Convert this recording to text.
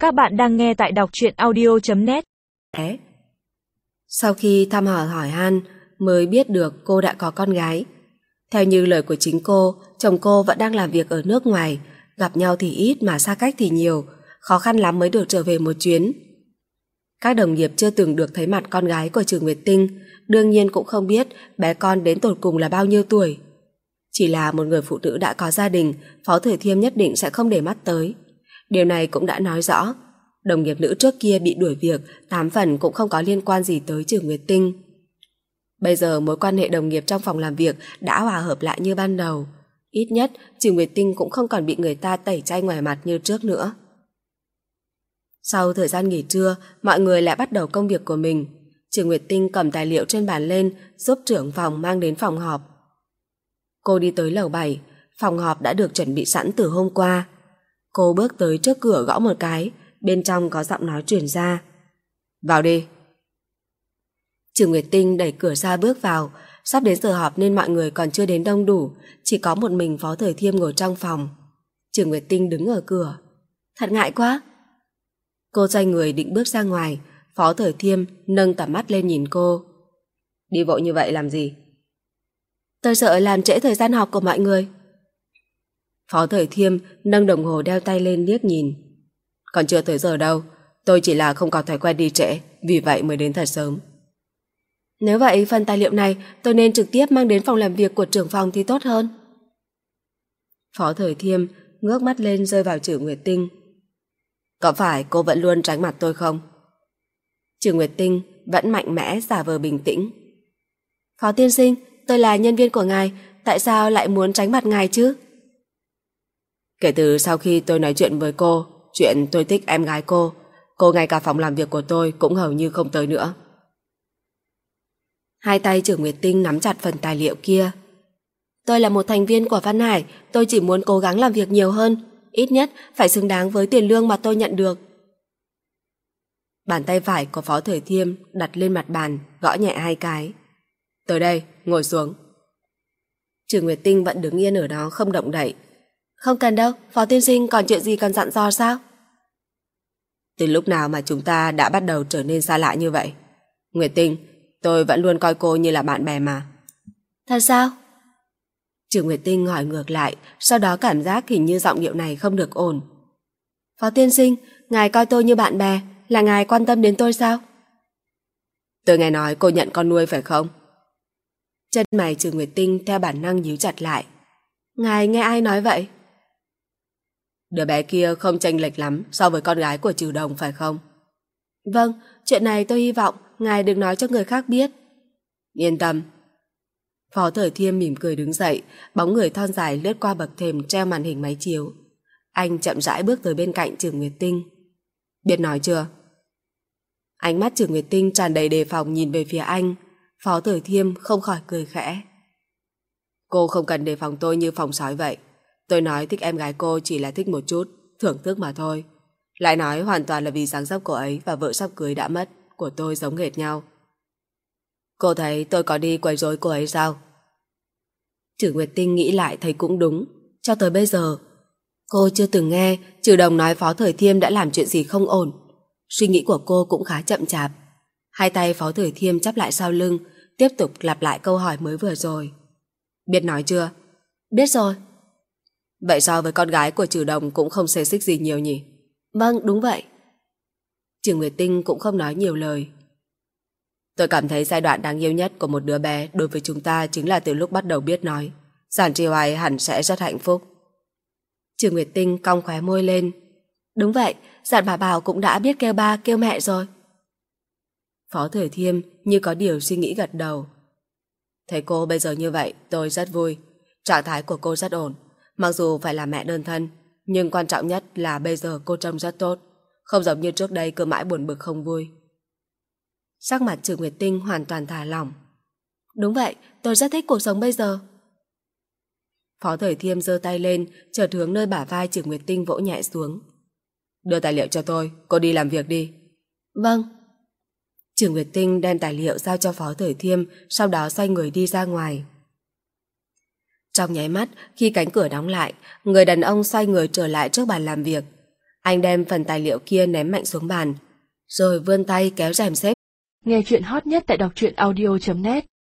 Các bạn đang nghe tại đọc truyện audio.net. Sau khi thăm hỏi han mới biết được cô đã có con gái. Theo như lời của chính cô, chồng cô vẫn đang làm việc ở nước ngoài, gặp nhau thì ít mà xa cách thì nhiều, khó khăn lắm mới được trở về một chuyến. Các đồng nghiệp chưa từng được thấy mặt con gái của Trừ Nguyệt Tinh, đương nhiên cũng không biết bé con đến tột cùng là bao nhiêu tuổi. Chỉ là một người phụ nữ đã có gia đình, Phó Thời Thiêm nhất định sẽ không để mắt tới. Điều này cũng đã nói rõ, đồng nghiệp nữ trước kia bị đuổi việc 8 phần cũng không có liên quan gì tới Trừ Nguyệt Tinh. Bây giờ mối quan hệ đồng nghiệp trong phòng làm việc đã hòa hợp lại như ban đầu. Ít nhất Trừ Nguyệt Tinh cũng không còn bị người ta tẩy chay ngoài mặt như trước nữa. Sau thời gian nghỉ trưa, mọi người lại bắt đầu công việc của mình. Trừ Nguyệt Tinh cầm tài liệu trên bàn lên, giúp trưởng phòng mang đến phòng họp. Cô đi tới lầu 7, phòng họp đã được chuẩn bị sẵn từ hôm qua. Cô bước tới trước cửa gõ một cái, bên trong có giọng nói truyền ra. Vào đi. Trừ Nguyệt Tinh đẩy cửa ra bước vào, sắp đến giờ họp nên mọi người còn chưa đến đông đủ, chỉ có một mình Phó Thời Thiêm ngồi trong phòng. Trừ Nguyệt Tinh đứng ở cửa. Thật ngại quá. Cô xoay người định bước ra ngoài, Phó Thời Thiêm nâng tầm mắt lên nhìn cô. Đi vội như vậy làm gì? Tôi sợ làm trễ thời gian họp của mọi người. Phó Thời Thiêm nâng đồng hồ đeo tay lên liếc nhìn. Còn chưa tới giờ đâu, tôi chỉ là không có thói quen đi trễ, vì vậy mới đến thật sớm. Nếu vậy, phần tài liệu này tôi nên trực tiếp mang đến phòng làm việc của trưởng phòng thì tốt hơn. Phó Thời Thiêm ngước mắt lên rơi vào Trừ Nguyệt Tinh. Có phải cô vẫn luôn tránh mặt tôi không? Trừ Nguyệt Tinh vẫn mạnh mẽ giả vờ bình tĩnh. Phó tiên sinh, tôi là nhân viên của ngài, tại sao lại muốn tránh mặt ngài chứ? Kể từ sau khi tôi nói chuyện với cô, chuyện tôi thích em gái cô ngay cả phòng làm việc của tôi cũng hầu như không tới nữa. Hai tay Trừ Nguyệt Tinh nắm chặt phần tài liệu kia. Tôi là một thành viên của Văn Hải, tôi chỉ muốn cố gắng làm việc nhiều hơn, ít nhất phải xứng đáng với tiền lương mà tôi nhận được. Bàn tay phải của Phó Thời Thiêm đặt lên mặt bàn, gõ nhẹ 2 cái. Tới đây, ngồi xuống. Trừ Nguyệt Tinh vẫn đứng yên ở đó không động đậy. Không cần đâu, Phó tiên sinh còn chuyện gì cần dặn dò sao? Từ lúc nào mà chúng ta đã bắt đầu trở nên xa lạ như vậy? Nguyệt Tinh, tôi vẫn luôn coi cô như là bạn bè mà. Thật sao? Trừ Nguyệt Tinh hỏi ngược lại, sau đó cảm giác hình như giọng điệu này không được ổn. Phó tiên sinh, ngài coi tôi như bạn bè, là ngài quan tâm đến tôi sao? Tôi nghe nói cô nhận con nuôi phải không? Chân mày Trừ Nguyệt Tinh theo bản năng nhíu chặt lại. Ngài nghe ai nói vậy? Đứa bé kia không chênh lệch lắm so với con gái của Trừ Đồng phải không? Vâng, chuyện này tôi hy vọng ngài đừng nói cho người khác biết. Yên tâm. Phó Thời Thiêm mỉm cười đứng dậy, bóng người thon dài lướt qua bậc thềm treo màn hình máy chiếu. Anh chậm rãi bước tới bên cạnh Trừ Nguyệt Tinh. Biết nói chưa? Ánh mắt Trừ Nguyệt Tinh tràn đầy đề phòng nhìn về phía anh. Phó Thời Thiêm không khỏi cười khẽ. Cô không cần đề phòng tôi như phòng sói vậy. Tôi nói thích em gái cô chỉ là thích một chút, thưởng thức mà thôi. Lại nói hoàn toàn là vì dáng dấp cô ấy và vợ sắp cưới đã mất của tôi giống hệt nhau. Cô thấy tôi có đi quấy rối cô ấy sao? Trừ Nguyệt Tinh nghĩ lại thấy cũng đúng. Cho tới bây giờ, cô chưa từng nghe Trừ Đồng nói Phó Thời Thiêm đã làm chuyện gì không ổn. Suy nghĩ của cô cũng khá chậm chạp. Hai tay Phó Thời Thiêm chắp lại sau lưng, tiếp tục lặp lại câu hỏi mới vừa rồi. Biết nói chưa? Biết rồi. Vậy so với con gái của Trừ Đồng cũng không xê xích gì nhiều nhỉ? Vâng, đúng vậy. Trừ Nguyệt Tinh cũng không nói nhiều lời. Tôi cảm thấy giai đoạn đáng yêu nhất của một đứa bé đối với chúng ta chính là từ lúc bắt đầu biết nói. Giản Tri Hoài hẳn sẽ rất hạnh phúc. Trừ Nguyệt Tinh cong khóe môi lên. Đúng vậy, Giản Bảo Bảo cũng đã biết kêu ba kêu mẹ rồi. Phó Thời Thiêm như có điều suy nghĩ gật đầu. Thấy cô bây giờ như vậy tôi rất vui. Trạng thái của cô rất ổn. Mặc dù phải là mẹ đơn thân, nhưng quan trọng nhất là bây giờ cô trông rất tốt, không giống như trước đây cứ mãi buồn bực không vui. Sắc mặt Trừ Nguyệt Tinh hoàn toàn thả lỏng. Đúng vậy, tôi rất thích cuộc sống bây giờ. Phó Thời Thiêm giơ tay lên, chợt hướng nơi bả vai Trừ Nguyệt Tinh vỗ nhẹ xuống. Đưa tài liệu cho tôi, cô đi làm việc đi. Vâng. Trừ Nguyệt Tinh đem tài liệu giao cho Phó Thời Thiêm, sau đó xoay người đi ra ngoài. Trong nháy mắt, khi cánh cửa đóng lại, người đàn ông xoay người trở lại trước bàn làm việc. Anh đem phần tài liệu kia ném mạnh xuống bàn, rồi vươn tay kéo rèm xếp. Nghe chuyện hot nhất tại đọc truyện audio.net